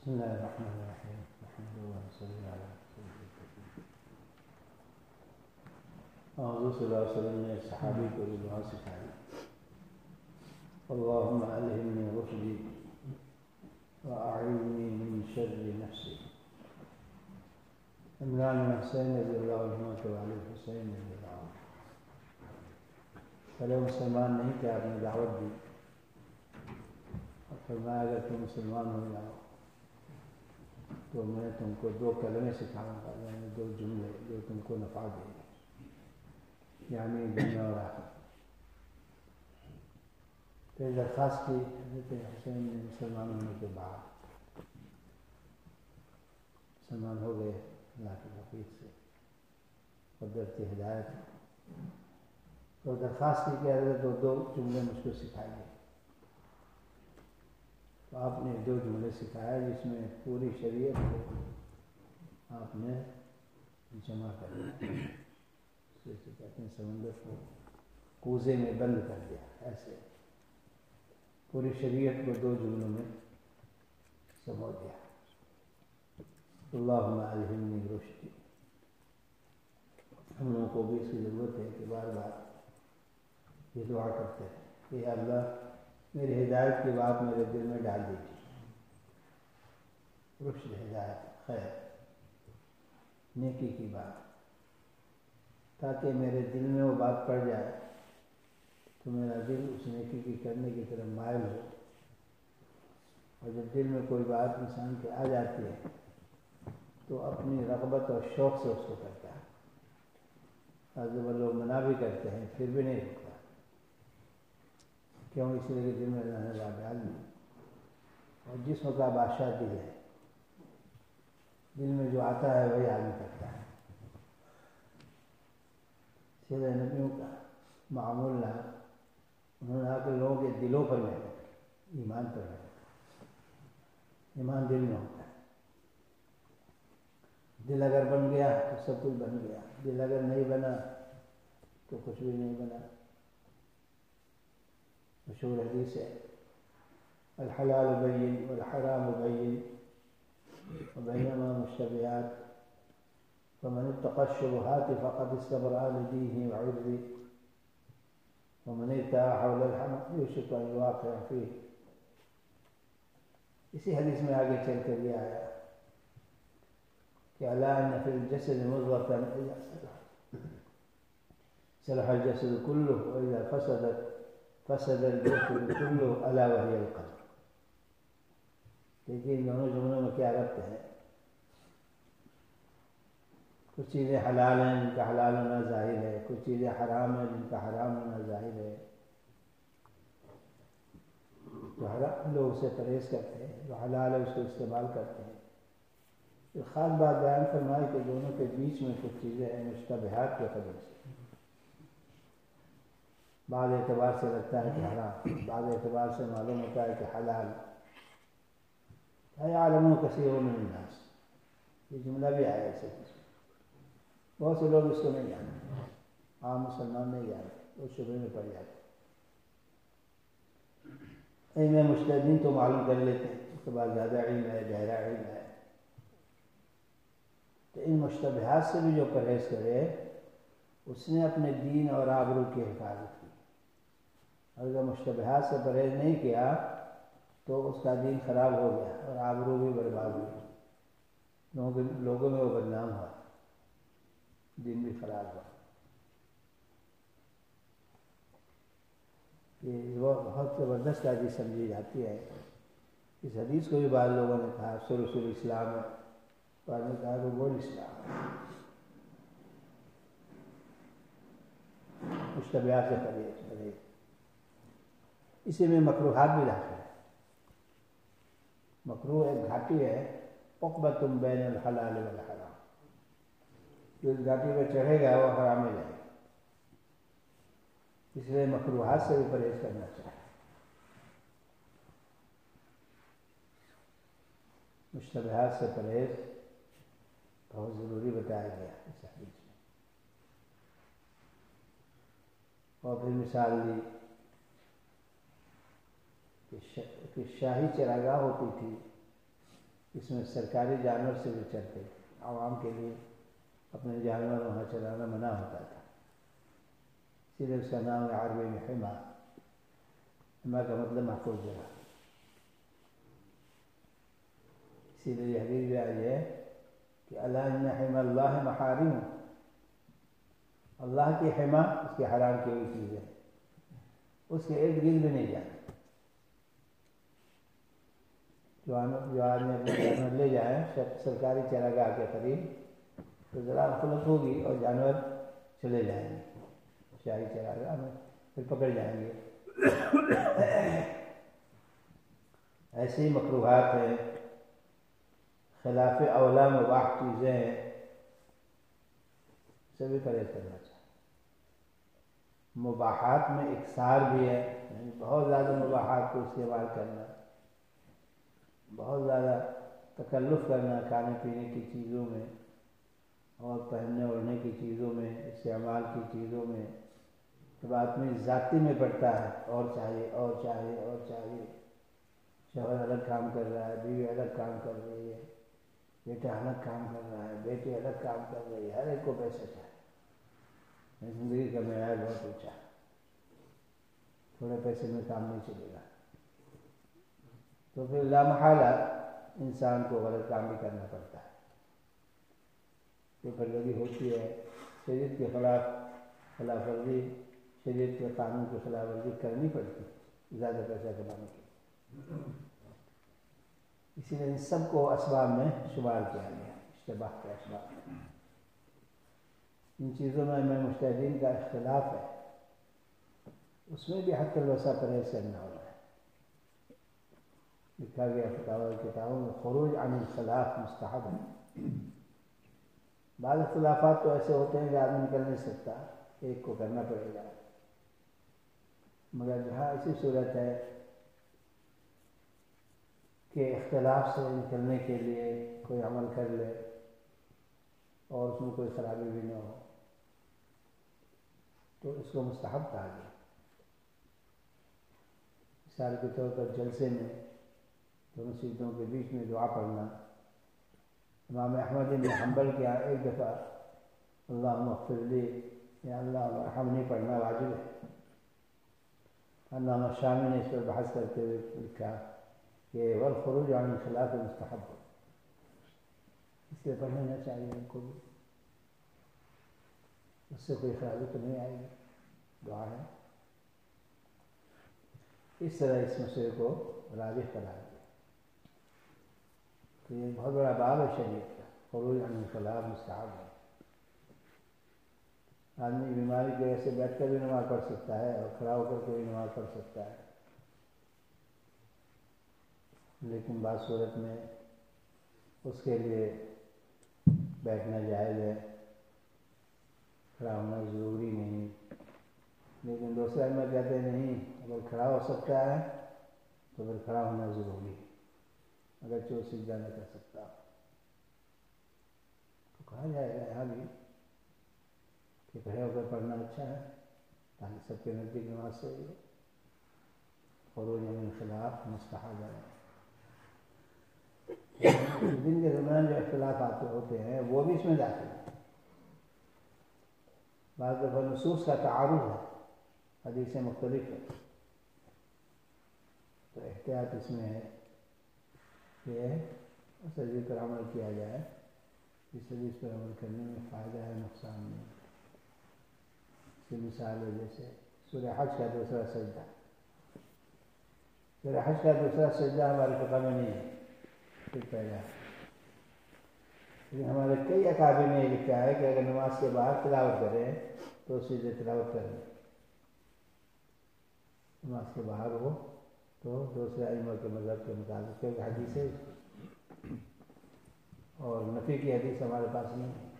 بسم الله الرحمن الرحيم الحمد لله والصلاة على رسول الله. حضور صلی اللہ علیہ وسلم نے صحابی کو یہ دعا سکھائی، اللہم الہمنی رشدی واعیذنی من شر نفسی. عمران بن حسین رضی اللہ عنہ کے والد حسین رضی اللہ عنہ پہلے مسلمان نہیں تھے، آپ نے دعوت دی اور فرمایا اگر تم مسلمان ہو جاؤ تو میں تم کو 2 کلمے سکھاؤں گا، یعنی 2 جملے جو تم کو نفع دیں گے، یعنی دنیا اور آخرت. پھر درخواست کی حضرت حسین نے مسلمان ہونے کے بعد، مسلمان ہو گئے اللہ کی توفیق سے، قدرتی ہدایت، تو درخواست کی کہ حضرت 2 جملے مجھ کو سکھائیے. تو آپ نے 2 جملے سکھایا جس میں پوری شریعت کو آپ نے جمع کر دیا، جیسے کہتے ہیں سمندر کو کوزے میں بند کر دیا، ایسے پوری شریعت کو 2 جملوں میں سمو دیا. اللہم الہمنی رشدی. ہم لوگوں کو بھی اس کی ضرورت ہے کہ بار بار یہ دعا کرتے ہیں کہ اللہ میری ہدایت کی بات میرے دل میں ڈال دیجیے. رشد، ہدایت، خیر، نیکی کی بات، تاکہ میرے دل میں وہ بات پڑ جائے تو میرا دل اس نیکی کی کرنے کی طرف مائل ہو. اور جب دل میں کوئی بات انسان کے آ جاتی ہے تو اپنی رغبت اور شوق سے اس کو کرتا ہے. جب لوگ منع بھی کرتے ہیں پھر بھی نہیں رکتا. کیوں؟ اس لیے کہ دل میں رہنے والا ڈال نہیں. اور جسم کا بادشاہ دل ہے، دل میں جو آتا ہے وہی آدمی کرتا ہے. سیدھے نبیوں کا معمول نہ، انہوں نے کہا کہ لوگوں کے دلوں پر محنت، ایمان پر محنت. ایمان دل میں ہوتا ہے. دل اگر بن گیا تو سب کچھ بن گیا، دل اگر نہیں بنا تو کچھ بھی نہیں بنا. مشہور حدیث ہے الحلال بین والحرام بین وبینہما مشتبہات فمن اتقى الشبهات فقد استبرأ لدينه وعرضه ومن ابتغى حول الحق يوشك ان يواقع فيه. اسی حدیث میں آگے چل کر یہ آیا کہ الا ان فی الجسد مضغة اذا صلح الجسد كله واذا فسدت فسد الجسد كله الا وهي القلب. لیکن دونوں جملوں میں کیا ربط ہے؟ کچھ چیزیں حلال ہیں جن کا حلال ہونا ظاہر ہے، کچھ چیزیں حرام ہیں جن کا حرام ہونا ظاہر ہے. جو حرام لوگ اسے پرہیز کرتے ہیں، جو حلال ہے اس کو استعمال کرتے ہیں. ایک خاص بات بیان فرمائی کہ دونوں کے بیچ میں کچھ چیزیں ہیں مشتبہات کے قدر سے. بعض اعتبار سے لگتا ہے کہ حرام، بعض اعتبار سے معلوم ہوتا ہے کہ حلال. یعلم کثیر من الناس، یہ جملہ بھی آیا ایسے. بہت سے لوگ اس کو نہیں جانتے، عام مسلمان نہیں جانتے، اس شبہ میں پڑ جاتے. علم مجتہدین تو معلوم کر لیتے ہیں، اس کے بعد زیادہ علم ہے، گہرا علم ہے. تو ان مشتبہات سے بھی جو پرہیز کرے اس نے اپنے دین اور آبرو کی حفاظت کی. اگر مشتبہات سے پرہیز نہیں کیا تو اس کا دین خراب ہو گیا اور آبرو بھی برباد ہو گئی، لوگوں میں وہ بدنام ہوا، دین بھی خراب ہوا. یہ بہت زبردست حدیث سمجھی جاتی ہے. اس حدیث کو بھی بعض لوگوں نے کہا رسول اسلام ہے، بعض نے کہا کہ بول اسلام ہے. مشتبہات سے پرہیز. اسی میں مکروہات بھی داخل ہے. مکروہ ایک گھاٹی ہے، عقبۃ بین الحلال والحرام. جو اس گھاٹی پہ چڑھے گا وہ حرام میں جائے گا. اس لیے مکروہات سے بھی پرہیز کرنا چاہیے. مشتبہات سے پرہیز بہت ضروری بتایا گیا اس حدیث میں. اور پھر مثال دی کہ شاہی چراگاہ ہوتی تھی اس میں سرکاری جانور سے بھی چلتے تھے، عوام کے لیے اپنے جانور وہاں چلانا منع ہوتا تھا، اسی لیے اس کا نام ہے عربی میں حما۔ حما کا مطلب محفوظ جگہ، اسی لیے یہ حدیث بھی آئی ہے کہ الا ان حما اللہ محارم، اللہ کی حما اس کے حرام کی ہوئی چیز ہے، اس کے ارد گرد بھی نہیں جانا۔ جو آدمی اپنے جانور لے جائیں سرکاری چراگاہ کے قریب تو ذرا غفلت ہوگی اور جانور چلے جائیں گے شاہی چراگاہ میں، پھر پکڑ جائیں گے۔ ایسی مکروہات ہیں، خلاف اولا مباح چیزیں ہیں، سے بھی پرہیز کرنا چاہیے۔ مباحات میں اکثار بھی ہے، یعنی بہت زیادہ مباحات کو استعمال کرنا، بہت زیادہ تکلف کرنا کھانے پینے کی چیزوں میں اور پہننے اوڑھنے کی چیزوں میں، استعمال کی چیزوں میں۔ جب آدمی ذاتی میں پڑتا ہے اور چاہیے اور چاہیے اور چاہیے، شوہر الگ کام کر رہا ہے، بیوی الگ کام کر رہی ہے، بیٹا الگ کام کر رہا ہے، بیٹی الگ کام کر رہی ہے، ہر ایک کو پیسہ چاہیے۔ زندگی کا معیار بہت اونچا ہے، تھوڑے پیسے میں کام نہیں چلے گا، تو پھر لامحالہ انسان کو غلط کام بھی کرنا پڑتا ہے۔ یہ پرلگی ہوتی ہے، شریعت کے خلاف ورزی، شریعت کے قانون کی خلاف ورزی کرنی پڑتی ہے زیادہ پیسہ کمانے کے، اسی لیے ان سب کو اسباب میں شمار کیا گیا، اشتباہ کے اسباب میں۔ ان چیزوں میں مجتہدین کا اختلاف ہے، اس میں بھی حتی الوسع پرہیز کرنا ہوگا۔ لکھا گیا فتاوی کتابوں میں خروج عن الخلاف مستحب ہے۔ بعض اختلافات تو ایسے ہوتے ہیں کہ آدمی کر نہیں سکتا، ایک کو کرنا پڑے گا، مگر جہاں ایسی صورت ہے کہ اختلاف سے نکلنے کے لیے کوئی عمل کر لے اور اس میں کوئی خرابی بھی نہ ہو تو اس کو مستحب کہا گیا۔ مثال کے طور پر جلسے میں دونوں سیٹوں کے بیچ میں دعا پڑھنا، امام احمد بن حنبل کے یہاں ایک دفعہ اللہم اغفر لی یا اللہ ارحمنی پڑھنا واجب ہے۔ علامہ شامی نے اس پر بحث کرتے ہوئے لکھا کہ والخروج عن الخلاف مستحب، اس لیے پڑھ لینا چاہیے ان کو بھی، اس سے کوئی خرابی تو نہیں آئے گی، دعا ہے۔ اس طرح اس مسئلے کو راجح قرار دیا۔ تو یہ بہت بڑا باب ہے شریعت کا، خروج عن الخلاف مستحب ہے۔ آدمی بیماری کی وجہ سے بیٹھ کر بھی نماز پڑھ سکتا ہے اور کھڑا ہو کر کے بھی نماز پڑھ سکتا ہے، لیکن بعض صورت میں اس کے لیے بیٹھنا جائز ہے، کھڑا ہونا ضروری نہیں۔ لیکن دوسرے میں کہتے ہیں نہیں، اگر کھڑا ہو سکتا ہے تو پھر کھڑا ہونا ضروری ہے، اگرچہ وہ سجدہ نہیں کر سکتا تو کہا جائے گا یہاں بھی کہ کھڑے ہو کر پڑھنا اچھا ہے تاکہ سب کے نزدیک نماز صحیح ہو۔ خروج عن الخلاف مستحب ہے۔ دن کے درمیان جو اختلافات ہوتے ہیں وہ بھی اس میں داخل ہیں۔ بعض دفعہ نصوص کا تعارض ہے، حدیثیں مختلف ہیں، تو احتیاط اس میں ہے کہ اس حدیث پر عمل کیا جائے، اس حدیث پر عمل کرنے میں فائدہ ہے، نقصان نہیں۔ اس کی مثال ہے جیسے سورہ حج کا دوسرا سجدہ، سورہ حج کا دوسرا سجدہ ہمارے فقہ میں نہیں ہے، پھر پہلا ہے، لیکن ہمارے کئی اکابر نے یہ لکھا ہے کہ اگر نماز کے باہر تلاوت کریں تو سیدھے تلاوت کریں، نماز کے باہر ہو تو دوسرے ائمہ کے مذہب کے مطابق، کیونکہ حدیث ہے اور نفی کی حدیث ہمارے پاس نہیں ہے۔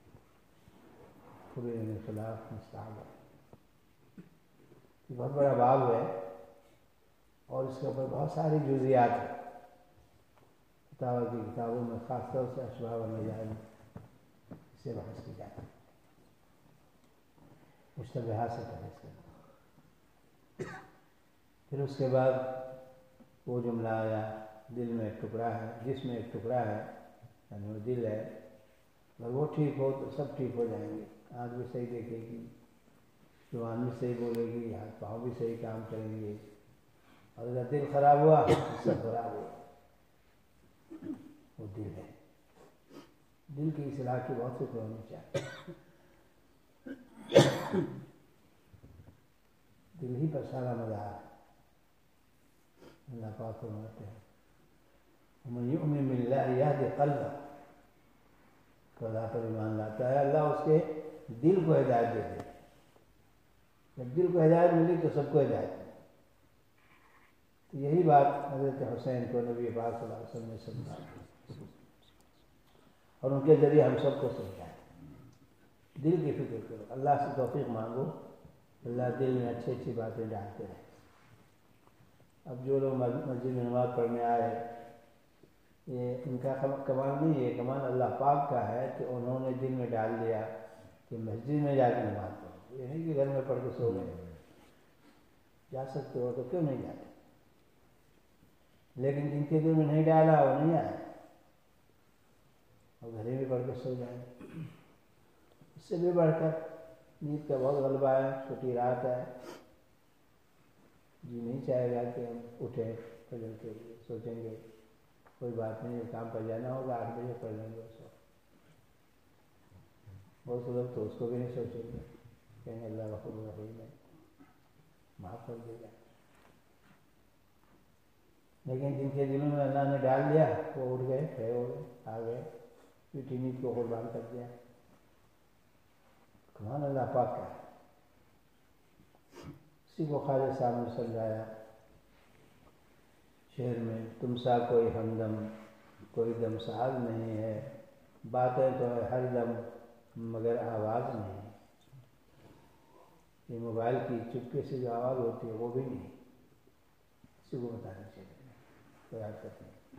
خروج عن الخلاف مستحب ہے، یہ بہت بڑا باب ہے اور اس کے اوپر بہت ساری جزیات ہیں۔ فتاوی کی کتابوں میں خاص طور سے اشباہ والنظائر میں اس سے بحث کی جاتی ہے، مشتبہات سے پرہیز کرنا۔ پھر اس کے بعد وہ جملہ آیا دل میں ایک ٹکڑا ہے، جسم میں ایک ٹکڑا ہے، یعنی وہ دل ہے، اگر وہ ٹھیک ہو تو سب ٹھیک ہو جائیں گے۔ آنکھ بھی صحیح دیکھے گی، زبان بھی صحیح بولے گی، ہاتھ پاؤں بھی صحیح کام کریں گے، اور اگر دل خراب ہوا تو سب خراب ہوا۔ وہ دل ہے، دل کی اصلاح کی بہت فکر ہونی چاہیے۔ دل ہی پر سارا مدار ہے۔ اللہ پاک فرماتے ہیں وَمَن يُؤْمِن بِاللَّهِ يَهْدِ قَلْبَهُ، تو اللہ پر ایمان لاتا ہے اللہ اس کے دل کو ہدایت دیتے ہیں۔ جب دل کو ہدایت ملی تو سب کو ہدایت ملی۔ تو یہی بات حضرت حسین کو نبی پاک صلی اللہ علیہ وسلم نے سمجھائی اور ان کے ذریعے ہم سب کو سمجھائے۔ دل کی فکر کرو، اللہ سے توفیق مانگو، اللہ دل میں اچھی اچھی باتیں ڈالتے رہے۔ اب جو لوگ مسجد میں نماز پڑھنے آئے، یہ ان کا کمال نہیں ہے، کمال اللہ پاک کا ہے کہ انہوں نے دل میں ڈال دیا کہ مسجد میں جا کے نماز پڑھو۔ یہ نہیں کہ گھر میں پڑھ کے سو گئے، جا سکتے ہو تو کیوں نہیں جاتے؟ لیکن جن کے دل میں نہیں ڈالا وہ نہیں آئے، اور گھر میں پڑھ کے سو جائیں۔ اس سے بھی بڑھ کر نیند کا بہت غلبہ ہے، چھوٹی رات ہے، جی نہیں چاہے گا کہ ہم اٹھیں فجر کے لیے، سوچیں گے کوئی بات نہیں، کام پر جانا ہوگا 8 بجے پڑھ لیں گے اس وقت۔ بہت سے لوگ تو اس کو بھی نہیں سوچیں گے، کہیں گے اللہ غفور رحیم ہے، معاف کر دے گا۔ لیکن جن کے دلوں میں اللہ نے ڈال دیا وہ اٹھ گئے، کھڑے ہو گئے، آ گئے، میٹھی نیند کو قربان کر دیا۔ کمال اللہ پاک کا ہے۔ اسی کو خواجہ صاحب نے سمجھایا شعر میں، تم سا کوئی ہمدم کوئی دم ساز نہیں ہے، باتیں تو ہے ہر دم مگر آواز نہیں۔ یہ موبائل کی چپکے سے جو آواز ہوتی ہے وہ بھی نہیں، اسی کو بتانا چاہیے، یاد کرتے ہیں۔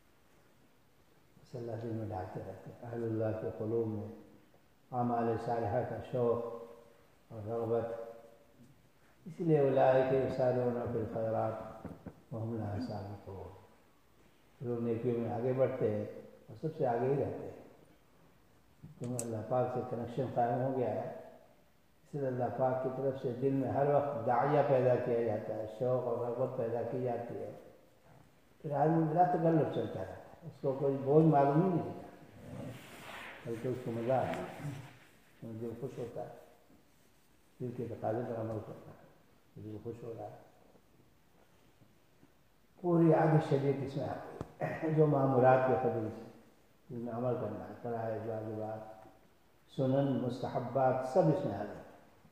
صلی اللہ دل میں ڈالتے رہتے ہیں۔ اہل اللہ کے قلوب میں اعمال صالحہ کا شوق اور رغبت، اس لیے اولئک یسارعون فی الخیرات وہم لہا سابقون، لوگ نیکیوں میں آگے بڑھتے ہیں اور سب سے آگے ہی رہتے ہیں، کیونکہ اللہ پاک سے کنیکشن قائم ہو گیا ہے۔ اس لیے اللہ پاک کی طرف سے دل میں ہر وقت داعیہ پیدا کیا جاتا ہے، شوق اور رغبت پیدا کی جاتی ہے، پھر آدمی بلا تکلف چلتا رہتا ہے، اس کو کوئی بوجھ معلوم ہی نہیں ہوتا، بلکہ اس کو مزہ آتا ہے، دل خوش ہوتا ہے، دل کے تقاضے پر عمل کرتا ہے، دل خوش ہو رہا ہے۔ پوری عادت شریعت اس میں آ گئی، جو معمولات کے قبول سے جن میں عمل کرنا ہے، فرائض، واجبات، سنن، مستحبات، سب اس میں آ گئے۔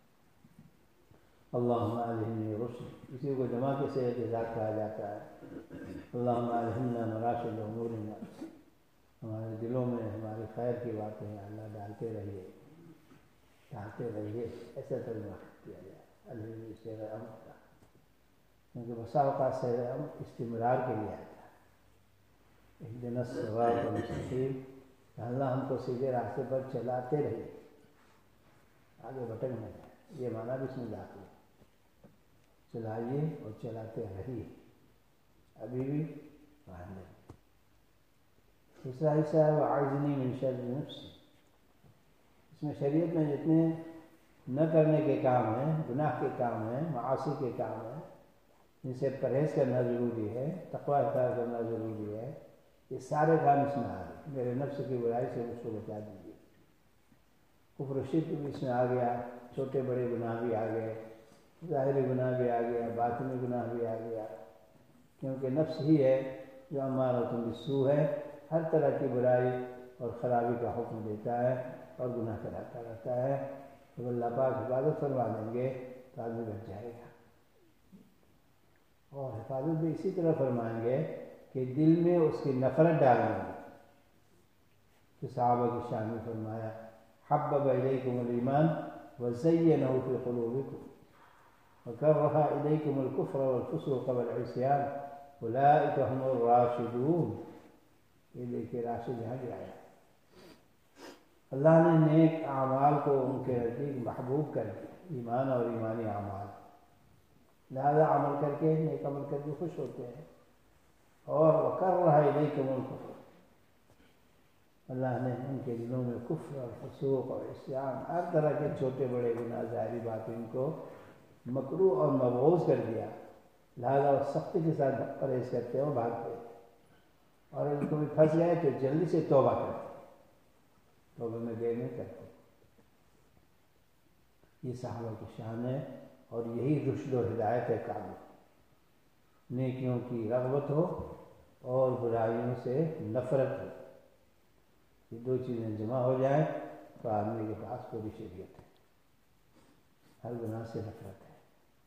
اللہم الہمنی رشد، اسی کو جمع کے سے اعتزاز کہا جاتا ہے۔ اللہم الہمنا مراشد امورنا، ہمارے دلوں میں ہماری خیر کی باتیں اللہ ڈالتے رہیے، ڈالتے رہیے، ایسا ترجمہ کیا جائے الہمنی سیر امر کا، کیونکہ بسا اوقات سیر امر استمرار کے لیے آتا ہے۔ اہدنا الصراط المستقیم، اللہ ہم کو سیدھے راستے پر چلاتے رہیے، آگے بھٹک نہ جائے، یہ معنی بھی اس میں داخل ہے، چلائیے اور چلاتے رہیے، ابھی بھی باندھے۔ دوسرا حصہ ہے وَأَعِذْنِي مِن شَرِّ نَفْسِي، اس میں شریعت میں جتنے نہ کرنے کے کام ہیں، گناہ کے کام ہیں، معاصی کے کام ہیں، جن سے پرہیز کرنا ضروری ہے، تقوی اختیار کرنا ضروری ہے، یہ سارے کام اس میں آ گئے۔ میرے نفس کی برائی سے مجھ کو بچا دیجیے۔ کفر و شرک بھی اس میں آ گیا، چھوٹے بڑے گناہ بھی آ گئے، ظاہری گناہ بھی آ گیا، باطنی گناہ بھی آ گیا، کیونکہ نفس ہی ہے جو امارۃ بالسوء ہے، ہر طرح کی برائی اور خرابی کا حکم دیتا ہے اور گناہ کراتا رہتا ہے۔ جب اللہ پاک حفاظت فرما دیں گے تو آدمی بچ جائے گا، اور حفاظت بھی اسی طرح فرمائیں گے کہ دل میں اس کی نفرت ڈالیں گے، کہ صحابہ کی شان میں فرمایا حبب الیکم الایمان وزینہ فی قلوبکم وکرہ الیکم الکفر والفسوق والعصیان اولئک هم الراشدون۔ یہ دیکھیے راشد یہاں بھی آیا، اللہ نے نیک اعمال کو ان کے نزدیک محبوب کر دیا، ایمان اور ایمانی اعمال، لہذا عمل کر کے نیک عمل کر کے خوش ہوتے ہیں۔ اور وَكَرَّهَ إِلَيْكُمُ الْكُفْرَ، اللہ نے ان کے دلوں میں کفر اور فسوق اور عصیان، ہر طرح کے چھوٹے بڑے گناہ ظاہری باطن کو مکروہ اور مبغوض کر دیا، لہذا وہ سختی کے ساتھ پرہیز کرتے ہو، بھاگتے، اور ان کو بھی پھنس گئے تو جلدی سے توبہ کرتے، توبہ میں دیر نہیں کرتے۔ یہ صحابہ کی شان ہے، اور یہی رشد و ہدایت ہے کامل، نیکیوں کی رغبت ہو اور برائیوں سے نفرت ہو، یہ دو چیزیں جمع ہو جائیں تو آدمی کے پاس پوری شریعت ہے، ہر گناہ سے نفرت ہے۔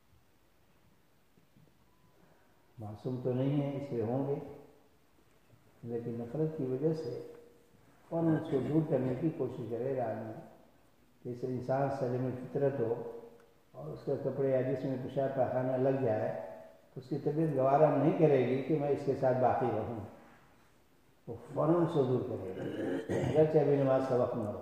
معصوم تو نہیں ہے، اس لیے ہوں گے، لیکن نفرت کی وجہ سے فوراً اس کو دور کرنے کی کوشش کرے گا آدمی، کہ اس انسان سلیم فطرت ہو اور اس کے کپڑے یا جس میں پیشاب پاخانہ لگ جائے تو اس کی طبیعت گوارا نہیں کرے گی کہ میں اس کے ساتھ باقی رہوں، وہ فوراً اس کو دور کرے گا، اگرچہ ابھی نماز کا وقت نہ ہو۔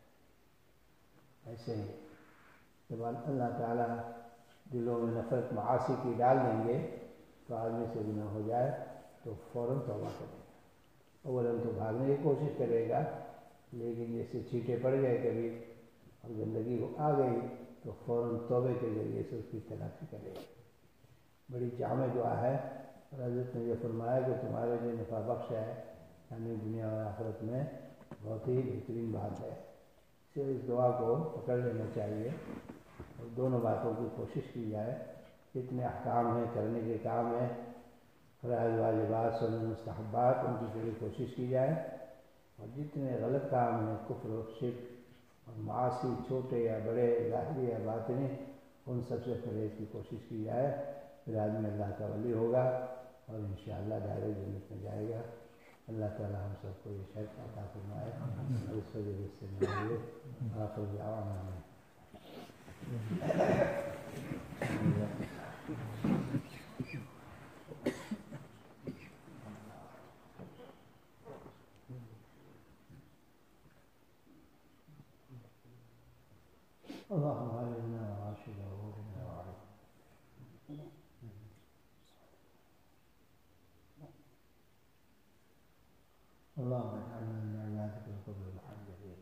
ایسے ہی جب اللہ تعالیٰ دلوں میں نفرت معاصی کی ڈال دیں گے تو آدمی سے گناہ ہو جائے تو فوراً توبہ کرے گا، اولاً تو بھاگنے کی کوشش کرے گا، لیکن جیسے چھینٹے پڑ گئے کبھی اور گندگی آ گئی تو فوراً توبے کے ذریعے سے اس کی تلافی کرے گا۔ بڑی جامع دعا ہے، اور حضرت نے یہ فرمایا کہ تمہارے لیے نفع بخش ہے، یعنی دنیا اور آخرت میں بہت ہی بہترین بات ہے، اس لیے اس دعا کو پکڑ لینا چاہیے اور دونوں باتوں کی کوشش کی جائے، جتنے احکام ہیں کرنے کے کام ہیں، فرائض واجبات سنن مستحبات، ان کی پوری کوشش کی جائے، اور جتنے غلط کام ہیں کفر و شرک اور معاصی چھوٹے یا بڑے ظاہری یا باطنی، ان سب سے پرہیز کی کوشش کی جائے، پھر آدمی اللہ کا ولی ہوگا اور انشاءاللہ دائرۂ جنت میں جائے گا۔ اللہ تعالی ہم سب کو یہ شرف عطا فرمائے اور اس وجہ سے نوازے۔ آخر دعوانا اللهم علمنا راشد أمورنا وعلم اللهم اجعلنا من عبادك القبر الحاجبين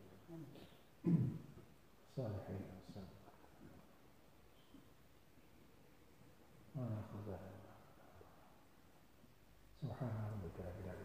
الصالحين والصالحات وناخذ سبحان ربك رب العالمين